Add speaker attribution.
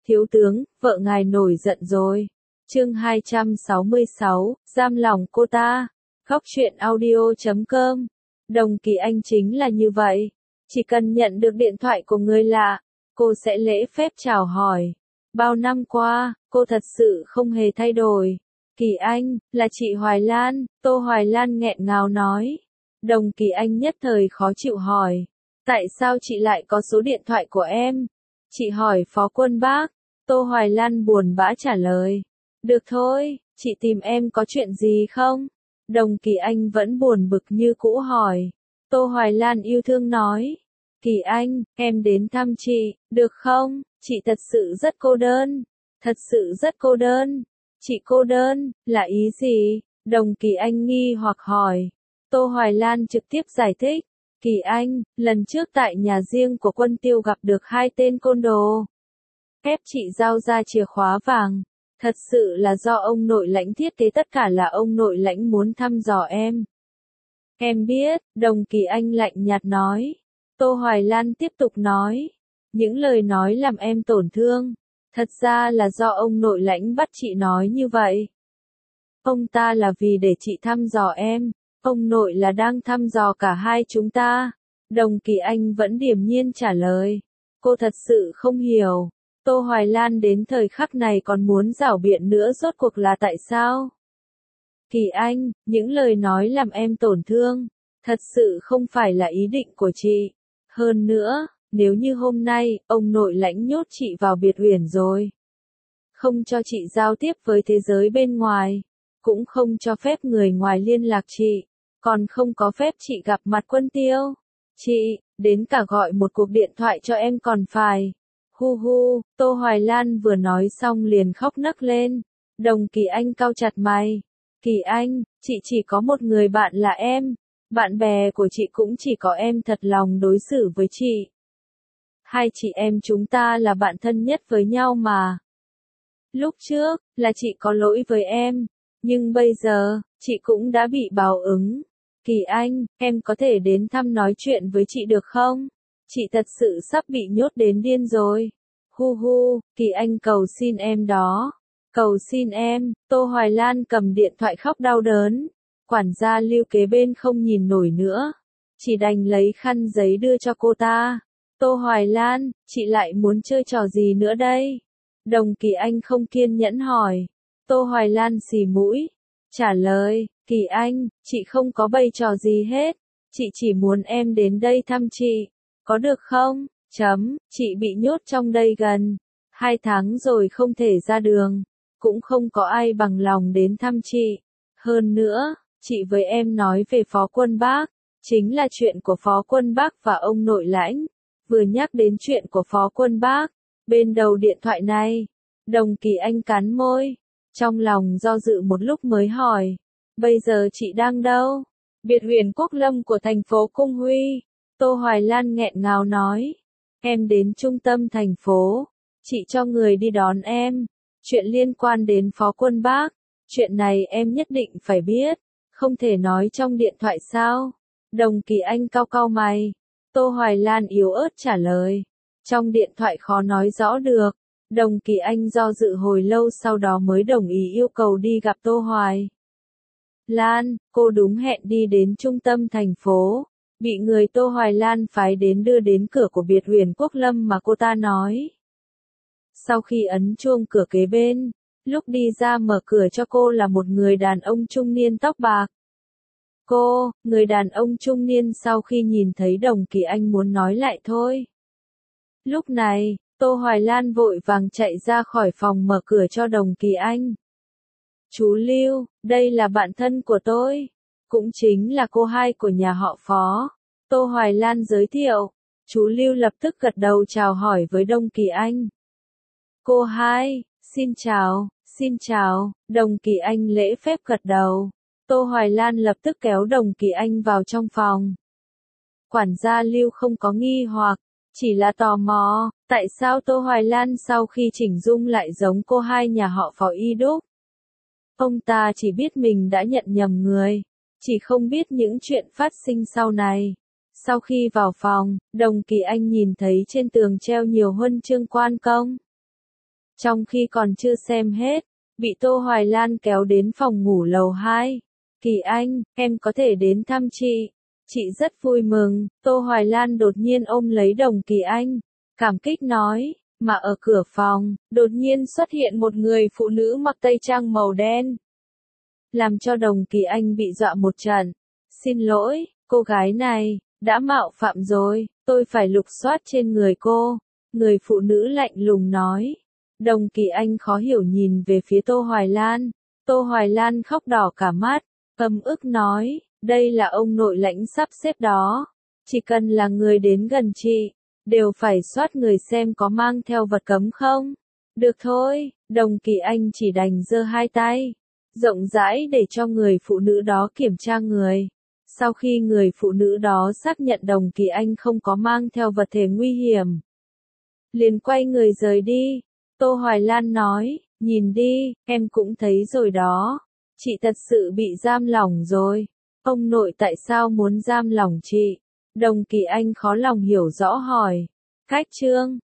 Speaker 1: Thiếu tướng, vợ ngài nổi giận rồi. Chương 266, giam lòng cô ta. Góc truyện audio.com. Đồng Kỳ Anh chính là như vậy. Chỉ cần nhận được điện thoại của người lạ, cô sẽ lễ phép chào hỏi. Bao năm qua, cô thật sự không hề thay đổi. Kỳ Anh, là chị Hoài Lan, Tô Hoài Lan nghẹn ngào nói. Đồng Kỳ Anh nhất thời khó chịu hỏi. Tại sao chị lại có số điện thoại của em? Chị hỏi Phó Quân Bác. Tô Hoài Lan buồn bã trả lời. Được thôi, chị tìm em có chuyện gì không? Đồng Kỳ Anh vẫn buồn bực như cũ hỏi. Tô Hoài Lan yêu thương nói. Kỳ Anh, em đến thăm chị, được không? Chị thật sự rất cô đơn. Thật sự rất cô đơn. Chị cô đơn, là ý gì? Đồng Kỳ Anh nghi hoặc hỏi. Tô Hoài Lan trực tiếp giải thích. Kỳ Anh, lần trước tại nhà riêng của Quân Tiêu gặp được hai tên côn đồ. Ép chị giao ra chìa khóa vàng. Thật sự là do ông nội lãnh thiết kế, tất cả là ông nội lãnh muốn thăm dò em. Em biết, Đồng Kỳ Anh lạnh nhạt nói. Tô Hoài Lan tiếp tục nói. Những lời nói làm em tổn thương. Thật ra là do ông nội lãnh bắt chị nói như vậy. Ông ta là vì để chị thăm dò em. Ông nội là đang thăm dò cả hai chúng ta. Đồng Kỳ Anh vẫn điềm nhiên trả lời. Cô thật sự không hiểu. Tô Hoài Lan đến thời khắc này còn muốn giảo biện nữa, rốt cuộc là tại sao? Kỳ Anh, những lời nói làm em tổn thương. Thật sự không phải là ý định của chị. Hơn nữa, nếu như hôm nay, ông nội lãnh nhốt chị vào biệt uyển rồi. Không cho chị giao tiếp với thế giới bên ngoài. Cũng không cho phép người ngoài liên lạc chị. Còn không có phép chị gặp mặt Quân Tiêu. Chị, đến cả gọi một cuộc điện thoại cho em còn phải. Hu hu, Tô Hoài Lan vừa nói xong liền khóc nấc lên. Đồng Kỳ Anh cau chặt mày. Kỳ Anh, chị chỉ có một người bạn là em. Bạn bè của chị cũng chỉ có em thật lòng đối xử với chị. Hai chị em chúng ta là bạn thân nhất với nhau mà. Lúc trước, là chị có lỗi với em. Nhưng bây giờ, chị cũng đã bị báo ứng. Kỳ Anh, em có thể đến thăm nói chuyện với chị được không? Chị thật sự sắp bị nhốt đến điên rồi. Hu hu, Kỳ Anh cầu xin em đó. Cầu xin em. Tô Hoài Lan cầm điện thoại khóc đau đớn. Quản gia Lưu kế bên không nhìn nổi nữa. Chỉ đành lấy khăn giấy đưa cho cô ta. Tô Hoài Lan, chị lại muốn chơi trò gì nữa đây? Đồng Kỳ Anh không kiên nhẫn hỏi. Tô Hoài Lan xì mũi. Trả lời, Kỳ Anh, chị không có bày trò gì hết. Chị chỉ muốn em đến đây thăm chị. Có được không? Chị bị nhốt trong đây gần 2 tháng rồi không thể ra đường. Cũng không có ai bằng lòng đến thăm chị. Hơn nữa, chị với em nói về Phó Quân Bác. Chính là chuyện của Phó Quân Bác và ông nội lãnh. Vừa nhắc đến chuyện của Phó Quân Bác. Bên đầu điện thoại này, Đồng Kỳ Anh cắn môi. Trong lòng do dự một lúc mới hỏi. Bây giờ chị đang đâu? Biệt uyển Quốc Lâm của thành phố Cung Huy. Tô Hoài Lan nghẹn ngào nói. Em đến trung tâm thành phố. Chị cho người đi đón em. Chuyện liên quan đến Phó Quân Bác. Chuyện này em nhất định phải biết. Không thể nói trong điện thoại sao? Đồng Kỳ Anh cau cau mày. Tô Hoài Lan yếu ớt trả lời. Trong điện thoại khó nói rõ được. Đồng Kỳ Anh do dự hồi lâu sau đó mới đồng ý yêu cầu đi gặp Tô Hoài Lan. Cô đúng hẹn đi đến trung tâm thành phố. Bị người Tô Hoài Lan phái đến đưa đến cửa của biệt uyển Quốc Lâm mà cô ta nói. Sau khi ấn chuông cửa kế bên, lúc đi ra mở cửa cho cô là một người đàn ông trung niên tóc bạc. Người đàn ông trung niên sau khi nhìn thấy Đồng Kỳ Anh muốn nói lại thôi. Lúc này, Tô Hoài Lan vội vàng chạy ra khỏi phòng mở cửa cho Đồng Kỳ Anh. Chú Lưu, đây là bạn thân của tôi. Cũng chính là cô hai của nhà họ Phó. Tô Hoài Lan giới thiệu. Chú Lưu lập tức gật đầu chào hỏi với Đồng Kỳ Anh. Cô hai, xin chào, Đồng Kỳ Anh lễ phép gật đầu. Tô Hoài Lan lập tức kéo Đồng Kỳ Anh vào trong phòng. Quản gia Lưu không có nghi hoặc, chỉ là tò mò, tại sao Tô Hoài Lan sau khi chỉnh dung lại giống cô hai nhà họ Phó y đúc. Ông ta chỉ biết mình đã nhận nhầm người, chỉ không biết những chuyện phát sinh sau này. Sau khi vào phòng, Đồng Kỳ Anh nhìn thấy trên tường treo nhiều huân chương quan công. Trong khi còn chưa xem hết, bị Tô Hoài Lan kéo đến phòng ngủ lầu 2. Kỳ Anh, em có thể đến thăm chị. Chị rất vui mừng. Tô Hoài Lan đột nhiên ôm lấy Đồng Kỳ Anh, cảm kích nói, mà ở cửa phòng, đột nhiên xuất hiện một người phụ nữ mặc tây trang màu đen, làm cho Đồng Kỳ Anh bị dọa một trận. Xin lỗi, cô gái này, đã mạo phạm rồi, tôi phải lục soát trên người cô. Người phụ nữ lạnh lùng nói. Đồng Kỳ Anh khó hiểu nhìn về phía Tô Hoài Lan. Tô Hoài Lan khóc đỏ cả mắt, ấm ức nói, đây là ông nội lãnh sắp xếp đó. Chỉ cần là người đến gần chị, đều phải soát người xem có mang theo vật cấm không. Được thôi, Đồng Kỳ Anh chỉ đành giơ hai tay rộng rãi để cho người phụ nữ đó kiểm tra người. Sau khi người phụ nữ đó xác nhận Đồng Kỳ Anh không có mang theo vật thể nguy hiểm, liền quay người rời đi. Tô Hoài Lan nói, nhìn đi, em cũng thấy rồi đó. Chị thật sự bị giam lỏng rồi. Ông nội tại sao muốn giam lỏng chị? Đồng Kỳ Anh khó lòng hiểu rõ hỏi. Khách trương,